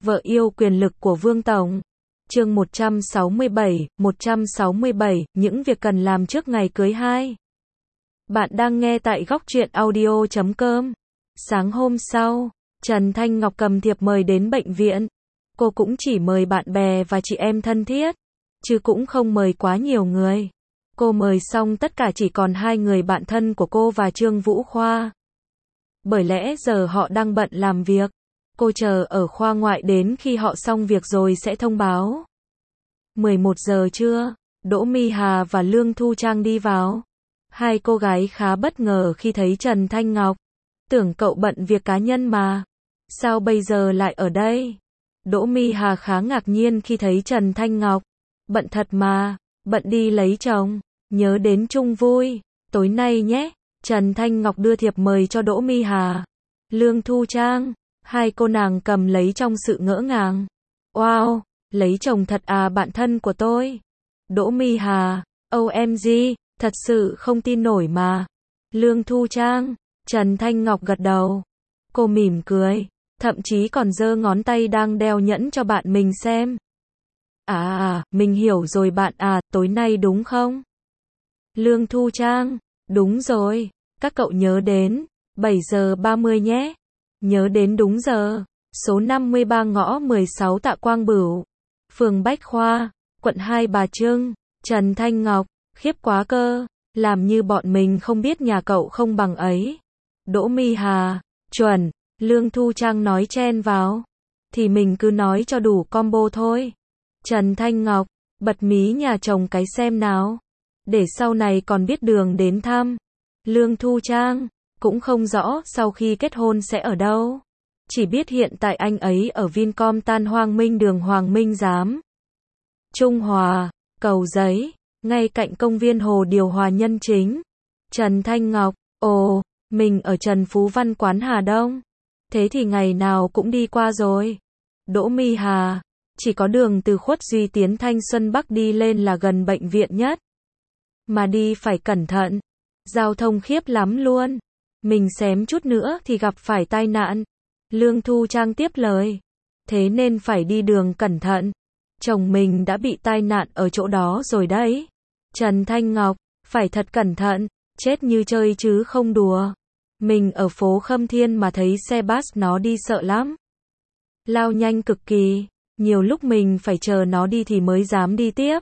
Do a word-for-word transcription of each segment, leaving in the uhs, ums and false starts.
Vợ yêu quyền lực của Vương Tổng. Chương một trăm sáu mươi bảy, một trăm sáu mươi bảy, những việc cần làm trước ngày cưới hai. Bạn đang nghe tại góc truyện audio chấm com. Sáng hôm sau, Trần Thanh Ngọc cầm thiệp mời đến bệnh viện. Cô cũng chỉ mời bạn bè và chị em thân thiết, chứ cũng không mời quá nhiều người. Cô mời xong tất cả chỉ còn hai người bạn thân của cô và Trương Vũ Khoa. Bởi lẽ giờ họ đang bận làm việc. Cô chờ ở khoa ngoại đến khi họ xong việc rồi sẽ thông báo. mười một giờ trưa, Đỗ My Hà và Lương Thu Trang đi vào. Hai cô gái khá bất ngờ khi thấy Trần Thanh Ngọc. Tưởng cậu bận việc cá nhân mà. Sao bây giờ lại ở đây? Đỗ My Hà khá ngạc nhiên khi thấy Trần Thanh Ngọc. Bận thật mà, bận đi lấy chồng, nhớ đến chung vui, tối nay nhé. Trần Thanh Ngọc đưa thiệp mời cho Đỗ My Hà. Lương Thu Trang, hai cô nàng cầm lấy trong sự ngỡ ngàng. Wow, lấy chồng thật à bạn thân của tôi. Đỗ My Hà, ô em giê, thật sự không tin nổi mà. Lương Thu Trang, Trần Thanh Ngọc gật đầu. Cô mỉm cười, thậm chí còn giơ ngón tay đang đeo nhẫn cho bạn mình xem. À à, mình hiểu rồi bạn à, tối nay đúng không? Lương Thu Trang, đúng rồi, các cậu nhớ đến, bảy giờ ba mươi nhé. Nhớ đến đúng giờ, số năm mươi ba ngõ mười sáu Tạ Quang Bửu, phường Bách Khoa, quận hai Bà Trưng. Trần Thanh Ngọc, khiếp quá cơ, làm như bọn mình không biết nhà cậu không bằng ấy. Đỗ My Hà, chuẩn, Lương Thu Trang nói chen vào. Thì mình cứ nói cho đủ combo thôi. Trần Thanh Ngọc, bật mí nhà chồng cái xem nào. Để sau này còn biết đường đến thăm. Lương Thu Trang, cũng không rõ sau khi kết hôn sẽ ở đâu. Chỉ biết hiện tại anh ấy ở Vincom Tan Hoang Minh đường Hoàng Minh Giám. Trung Hòa, Cầu Giấy, ngay cạnh công viên Hồ Điều Hòa Nhân Chính. Trần Thanh Ngọc, ồ, mình ở Trần Phú Văn quán Hà Đông. Thế thì ngày nào cũng đi qua rồi. Đỗ My Hà, chỉ có đường từ Khuất Duy Tiến Thanh Xuân Bắc đi lên là gần bệnh viện nhất. Mà đi phải cẩn thận. Giao thông khiếp lắm luôn. Mình xém chút nữa thì gặp phải tai nạn. Lương Thu Trang tiếp lời. Thế nên phải đi đường cẩn thận. Chồng mình đã bị tai nạn ở chỗ đó rồi đấy. Trần Thanh Ngọc, phải thật cẩn thận, chết như chơi chứ không đùa. Mình ở phố Khâm Thiên mà thấy xe bus nó đi sợ lắm. Lao nhanh cực kỳ, nhiều lúc mình phải chờ nó đi thì mới dám đi tiếp.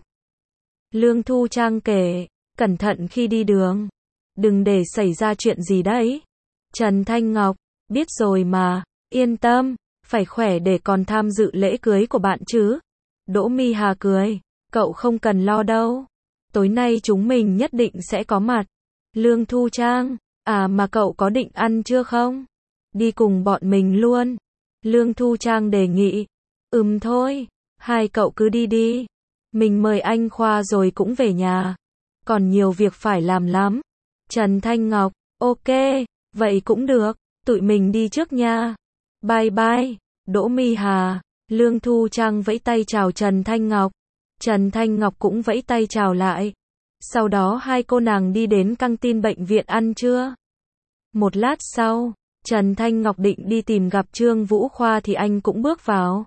Lương Thu Trang kể, cẩn thận khi đi đường. Đừng để xảy ra chuyện gì đấy. Trần Thanh Ngọc, biết rồi mà, yên tâm, phải khỏe để còn tham dự lễ cưới của bạn chứ. Đỗ My Hà cười, cậu không cần lo đâu. Tối nay chúng mình nhất định sẽ có mặt. Lương Thu Trang, à mà cậu có định ăn chưa không? Đi cùng bọn mình luôn. Lương Thu Trang đề nghị. Ừm thôi, hai cậu cứ đi đi. Mình mời anh Khoa rồi cũng về nhà. Còn nhiều việc phải làm lắm. Trần Thanh Ngọc, ok, vậy cũng được, tụi mình đi trước nha. Bye bye. Đỗ My Hà, Lương Thu Trang vẫy tay chào Trần Thanh Ngọc. Trần Thanh Ngọc cũng vẫy tay chào lại. Sau đó hai cô nàng đi đến căng tin bệnh viện ăn trưa. Một lát sau, Trần Thanh Ngọc định đi tìm gặp Trương Vũ Khoa thì anh cũng bước vào.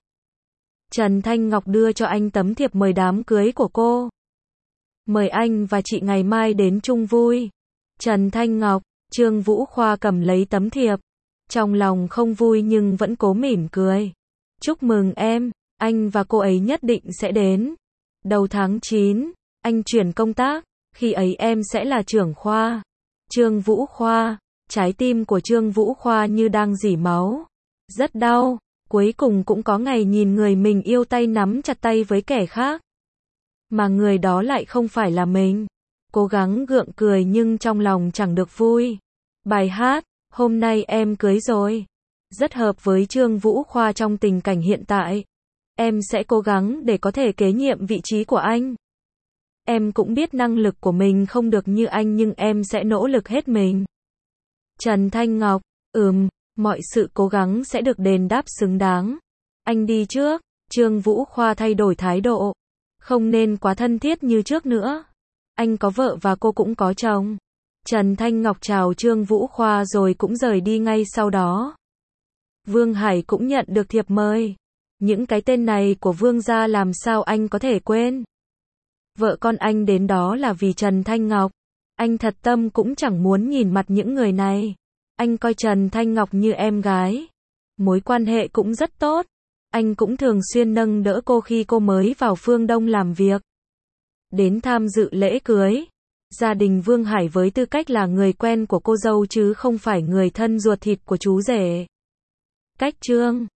Trần Thanh Ngọc đưa cho anh tấm thiệp mời đám cưới của cô. Mời anh và chị ngày mai đến chung vui. Trần Thanh Ngọc, Trương Vũ Khoa cầm lấy tấm thiệp. Trong lòng không vui nhưng vẫn cố mỉm cười. Chúc mừng em, anh và cô ấy nhất định sẽ đến. Đầu tháng chín, anh chuyển công tác, khi ấy em sẽ là trưởng khoa. Trương Vũ Khoa, trái tim của Trương Vũ Khoa như đang rỉ máu. Rất đau, cuối cùng cũng có ngày nhìn người mình yêu tay nắm chặt tay với kẻ khác. Mà người đó lại không phải là mình. Cố gắng gượng cười nhưng trong lòng chẳng được vui. Bài hát, hôm nay em cưới rồi. Rất hợp với Trương Vũ Khoa trong tình cảnh hiện tại. Em sẽ cố gắng để có thể kế nhiệm vị trí của anh. Em cũng biết năng lực của mình không được như anh nhưng em sẽ nỗ lực hết mình. Trần Thanh Ngọc, ừm, mọi sự cố gắng sẽ được đền đáp xứng đáng. Anh đi trước. Trương Vũ Khoa thay đổi thái độ. Không nên quá thân thiết như trước nữa. Anh có vợ và cô cũng có chồng. Trần Thanh Ngọc chào Trương Vũ Khoa rồi cũng rời đi ngay sau đó. Vương Hải cũng nhận được thiệp mời. Những cái tên này của Vương gia làm sao anh có thể quên. Vợ con anh đến đó là vì Trần Thanh Ngọc. Anh thật tâm cũng chẳng muốn nhìn mặt những người này. Anh coi Trần Thanh Ngọc như em gái. Mối quan hệ cũng rất tốt. Anh cũng thường xuyên nâng đỡ cô khi cô mới vào Phương Đông làm việc. Đến tham dự lễ cưới. Gia đình Vương Hải với tư cách là người quen của cô dâu chứ không phải người thân ruột thịt của chú rể. Cách Trương